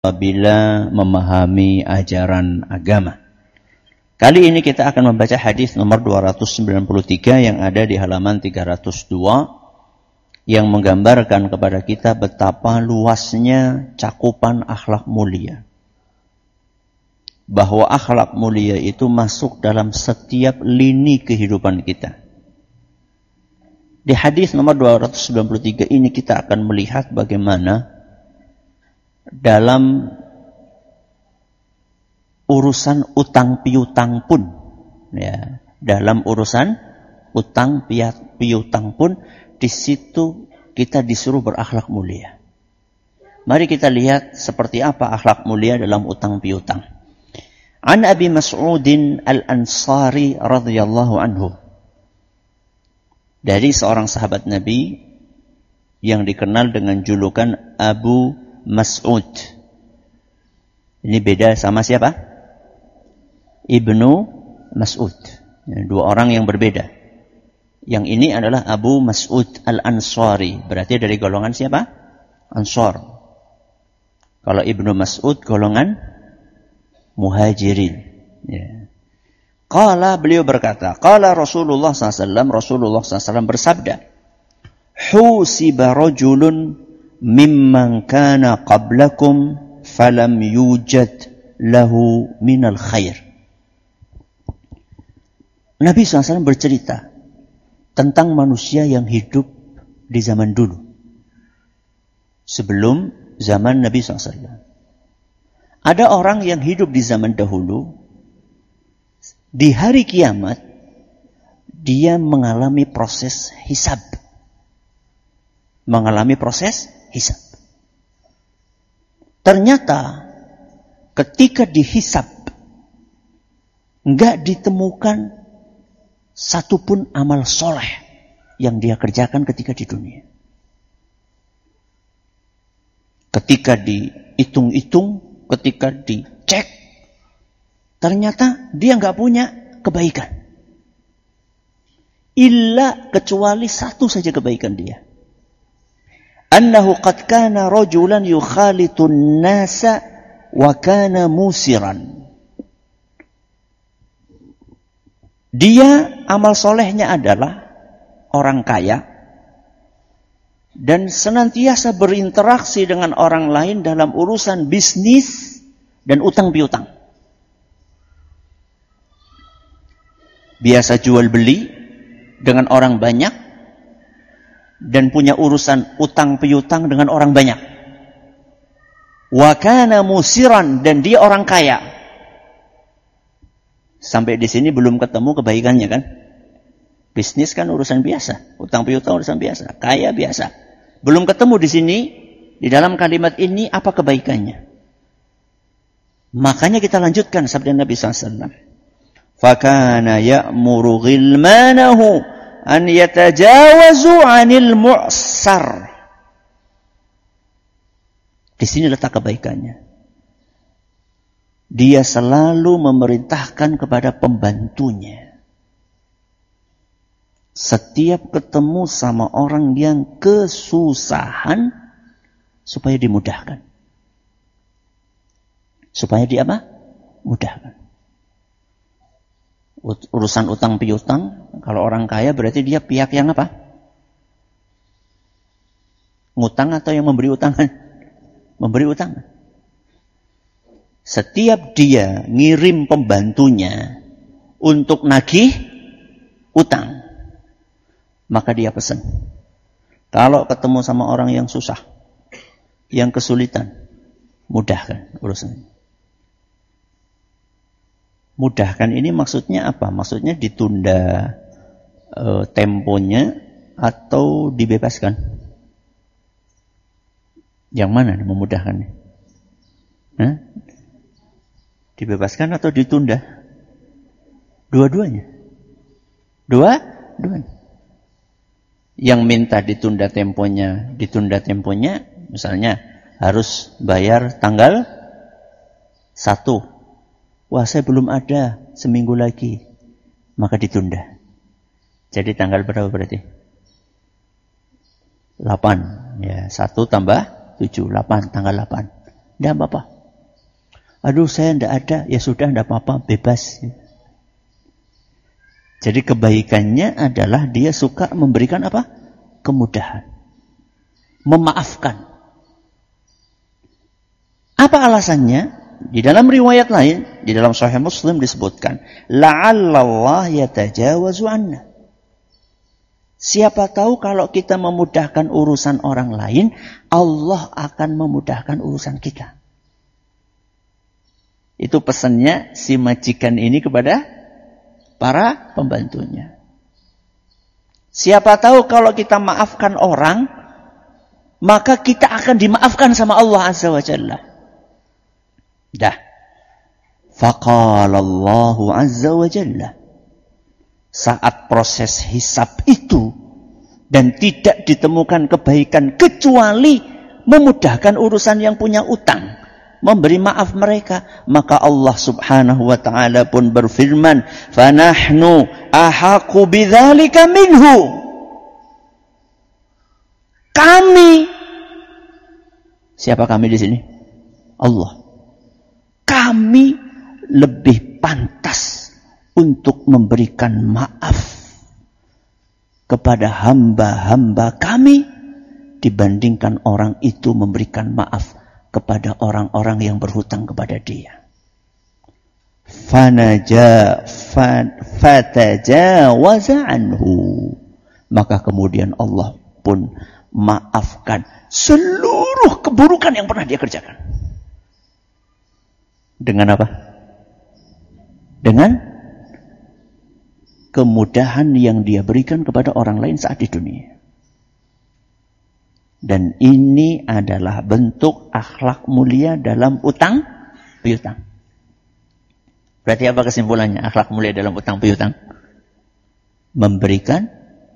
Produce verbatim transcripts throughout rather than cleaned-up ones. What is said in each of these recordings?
apabila memahami ajaran agama. Kali ini kita akan membaca hadis nomor dua ratus sembilan puluh tiga yang ada di halaman tiga ratus dua yang menggambarkan kepada kita betapa luasnya cakupan akhlak mulia. Bahwa akhlak mulia itu masuk dalam setiap lini kehidupan kita. Di hadis nomor dua ratus sembilan puluh tiga ini kita akan melihat bagaimana dalam urusan utang piutang pun, ya, dalam urusan utang piutang pun di situ kita disuruh berakhlak mulia. Mari kita lihat seperti apa akhlak mulia dalam utang piutang. An Abi Mas'udin Al-Ansari radhiyallahu anhu. Dari seorang sahabat Nabi yang dikenal dengan julukan Abu Mas'ud. Ini beda sama siapa? Ibnu Mas'ud. Dua orang yang berbeda. Yang ini adalah Abu Mas'ud Al-Ansari. Berarti dari golongan siapa? Ansar. Kalau Ibnu Mas'ud golongan Muhajirin. Ya. Qala, beliau berkata, Qala Rasulullah sallallahu alaihi wasallam, Rasulullah sallallahu alaihi wasallam bersabda, Husiba rajulun mimman kana qablakum falam yujad lahu minal khair. Nabi sallallahu alaihi wasallam bercerita tentang manusia yang hidup di zaman dulu. Sebelum zaman Nabi sallallahu alaihi wasallam. Ada orang yang hidup di zaman dahulu, di hari kiamat, dia mengalami proses hisab. Mengalami proses hisab. Ternyata ketika dihisab, enggak ditemukan satupun amal soleh yang dia kerjakan ketika di dunia. Ketika dihitung-hitung, ketika dicek, ternyata dia enggak punya kebaikan. Illa kecuali satu saja kebaikan dia. Annahu qad kana rajulan yukhalitun nasa wa kana musiran. Dia amal solehnya adalah orang kaya dan senantiasa berinteraksi dengan orang lain dalam urusan bisnis dan utang piutang. Biasa jual beli dengan orang banyak dan punya urusan utang piutang dengan orang banyak. Wa kana musiran, dan dia orang kaya. Sampai di sini belum ketemu kebaikannya kan? Bisnis kan urusan biasa, utang piutang urusan biasa, kaya biasa. Belum ketemu di sini, di dalam kalimat ini apa kebaikannya? Makanya kita lanjutkan sabda Nabi sallallahu alaihi wasallam. Fakana ya'muru ghilmanahu an yatajawazu 'anil mu'sar. Di sini letak kebaikannya. Dia selalu memerintahkan kepada pembantunya. Setiap ketemu sama orang yang kesusahan, supaya dimudahkan. Supaya dia apa? Mudahkan. Urusan utang piutang, kalau orang kaya berarti dia pihak yang apa? Ngutang atau yang memberi utangan? Memberi utangan. Setiap dia ngirim pembantunya untuk nagih utang, maka dia pesan, kalau ketemu sama orang yang susah, yang kesulitan, mudahkan urusannya. Mudahkan ini maksudnya apa? Maksudnya ditunda e, temponya atau dibebaskan? Yang mana memudahkannya? Hah? Dibebaskan atau ditunda? Dua-duanya. Dua-duanya. Yang minta ditunda temponya, ditunda temponya, misalnya harus bayar tanggal satu. Wah, saya belum ada, seminggu lagi. Maka ditunda. Jadi tanggal berapa berarti? delapan. Ya, satu tambah tujuh, delapan, tanggal delapan. Tidak apa-apa. Aduh, saya tidak ada. Ya sudah, tidak apa-apa, bebas. Jadi kebaikannya adalah dia suka memberikan apa? Kemudahan. Memaafkan. Apa alasannya? Di dalam riwayat lain, di dalam Sahih Muslim disebutkan, la'allallah yatajawazu anna. Siapa tahu kalau kita memudahkan urusan orang lain, Allah akan memudahkan urusan kita. Itu pesannya si majikan ini kepada para pembantunya. Siapa tahu kalau kita maafkan orang, maka kita akan dimaafkan sama Allah Azza wa Jalla. Dah. Faqala Allahu Azza wa Jalla. Saat proses hisab itu dan tidak ditemukan kebaikan kecuali memudahkan urusan yang punya utang, memberi maaf mereka, maka Allah Subhanahu wa taala pun berfirman, "Fanahnu ahaqu bidzalika minhu." Kami, siapa kami di sini? Allah. Kami lebih pantas untuk memberikan maaf kepada hamba-hamba kami dibandingkan orang itu memberikan maaf kepada orang-orang yang berhutang kepada dia. Fanaja fatajawaza anhu. Maka kemudian Allah pun maafkan seluruh keburukan yang pernah dia kerjakan. Dengan apa? Dengan kemudahan yang dia berikan kepada orang lain saat di dunia. Dan ini adalah bentuk akhlak mulia dalam utang piutang. Berarti apa kesimpulannya? Akhlak mulia dalam utang piutang. Memberikan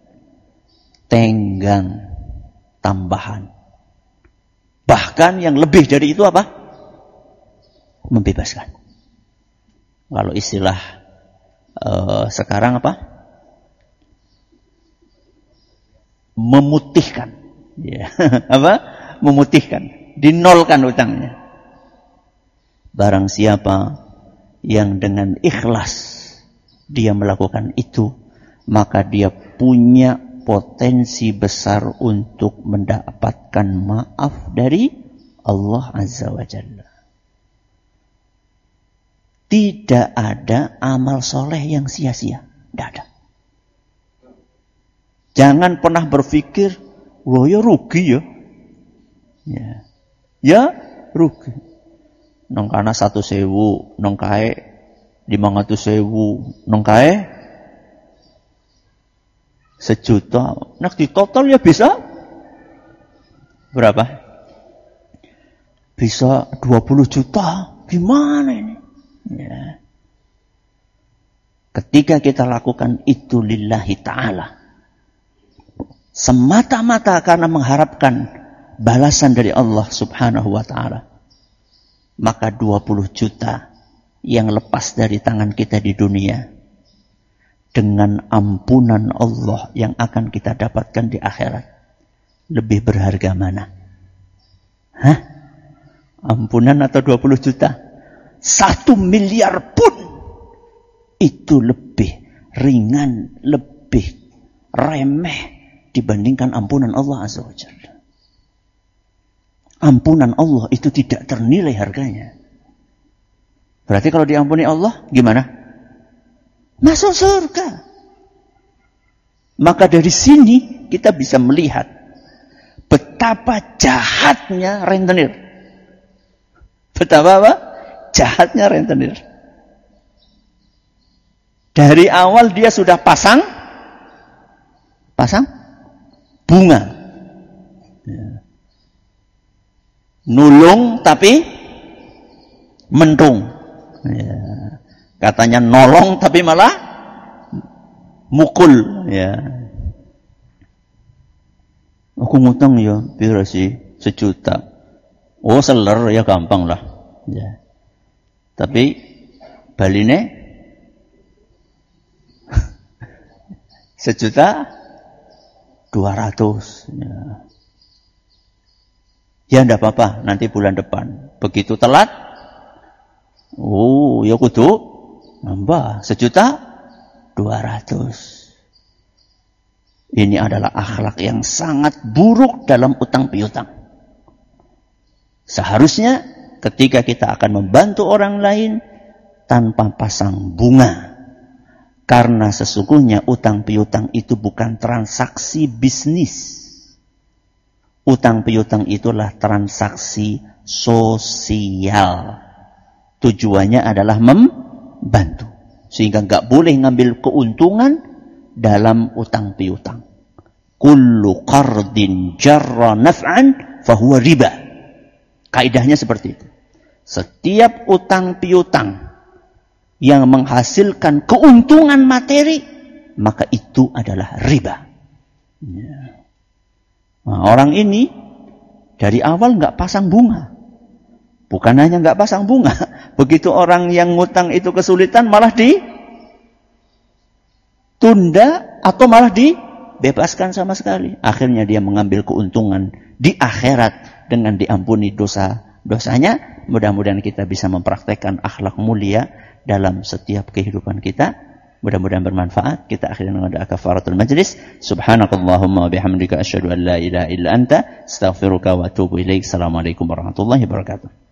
tenggang tambahan. Bahkan yang lebih dari itu apa? Membebaskan. Kalau istilah uh, sekarang apa? Memutihkan. Ya. Apa? Memutihkan. Dinolkan utangnya. Barang siapa yang dengan ikhlas dia melakukan itu, maka dia punya potensi besar untuk mendapatkan maaf dari Allah Azza wa Jalla. Tidak ada amal soleh yang sia-sia. Tidak ada. Jangan pernah berpikir, wah ya rugi ya. Ya, ya rugi. Nong kana satu sewu, nong kae lima ratus sewu, nong kae sejuta. Nah di total ya bisa berapa? Bisa dua puluh juta. Gimana ini? Ya. Ketika kita lakukan itu lillahi ta'ala, semata-mata karena mengharapkan balasan dari Allah Subhanahu wa ta'ala, maka dua puluh juta yang lepas dari tangan kita di dunia dengan ampunan Allah yang akan kita dapatkan di akhirat, lebih berharga mana? Hah? Ampunan atau dua puluh juta? Satu miliar pun itu lebih ringan, lebih remeh dibandingkan ampunan Allah Azza wa Jalla. Ampunan Allah itu tidak ternilai harganya. Berarti kalau diampuni Allah, gimana? Masuk surga. Maka dari sini kita bisa melihat betapa jahatnya rentenir. Betapa apa? Jahatnya rentenir. Dari awal dia sudah pasang pasang bunga. Ya. Nulung tapi mentung. Ya. Katanya nolong tapi malah mukul. Ya. Aku ngutang ya, pira sih? Sejuta. Oh, seler ya gampang lah. Ya. Tapi baline sejuta dua ratus. Ya. Ya enggak apa-apa, nanti bulan depan. Begitu telat, Oh, ya kudu nambah sejuta dua ratus. Ini adalah akhlak yang sangat buruk dalam utang piutang. Seharusnya ketika kita akan membantu orang lain tanpa pasang bunga. Karena sesungguhnya utang piutang itu bukan transaksi bisnis. Utang piutang itulah transaksi sosial. Tujuannya adalah membantu. Sehingga nggak boleh ngambil keuntungan dalam utang piutang. Kullu qardin jarra naf'an fahuwa riba. Kaidahnya seperti itu. Setiap utang piutang yang menghasilkan keuntungan materi, maka itu adalah riba. Ya. Nah, orang ini dari awal nggak pasang bunga. Bukan hanya nggak pasang bunga. Begitu orang yang ngutang itu kesulitan, malah di tunda atau malah dibebaskan sama sekali. Akhirnya dia mengambil keuntungan di akhirat dengan diampuni dosa-dosanya. Mudah-mudahan kita bisa mempraktekkan akhlak mulia dalam setiap kehidupan kita. Mudah-mudahan bermanfaat. Kita akhirnya dengan doa kafaratul majlis. Subhanakallahumma wa bihamdika asyhadu an la ilaha illa anta astaghfiruka wa atubu ilaik. Assalamualaikum warahmatullahi wabarakatuh.